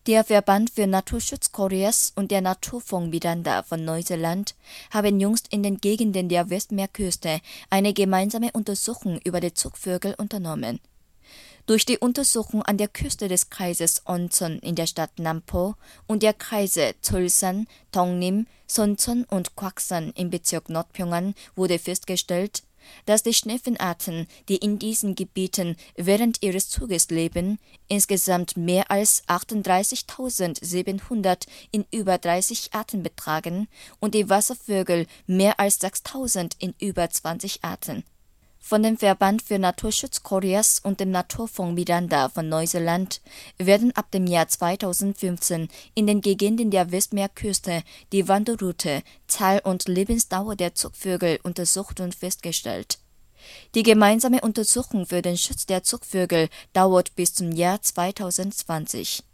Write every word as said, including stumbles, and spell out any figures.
Der Verband für Naturschutz Koreas und der Naturfonds Miranda von Neuseeland haben jüngst in den Gegenden der Westmeerküste eine gemeinsame Untersuchung über die Zugvögel unternommen. Durch die Untersuchung an der Küste des Kreises Oncheon in der Stadt Nampo und der Kreise Cheolsan, Dongnim, Soncheon und Gwasan im Bezirk Nordpyongan wurde festgestellt, dass die Schnepfenarten, die in diesen Gebieten während ihres Zuges leben, insgesamt mehr als achtunddreißigtausendsiebenhundert in über dreißig Arten betragen und die Wasservögel mehr als sechstausend in über zwanzig Arten. Von dem Verband für Naturschutz Koreas und dem Naturfonds Miranda von Neuseeland werden ab dem Jahr zweitausendfünfzehn in den Gegenden der Westmeerküste die Wanderroute, Zahl und Lebensdauer der Zugvögel untersucht und festgestellt. Die gemeinsame Untersuchung für den Schutz der Zugvögel dauert bis zum Jahr zweitausendzwanzig.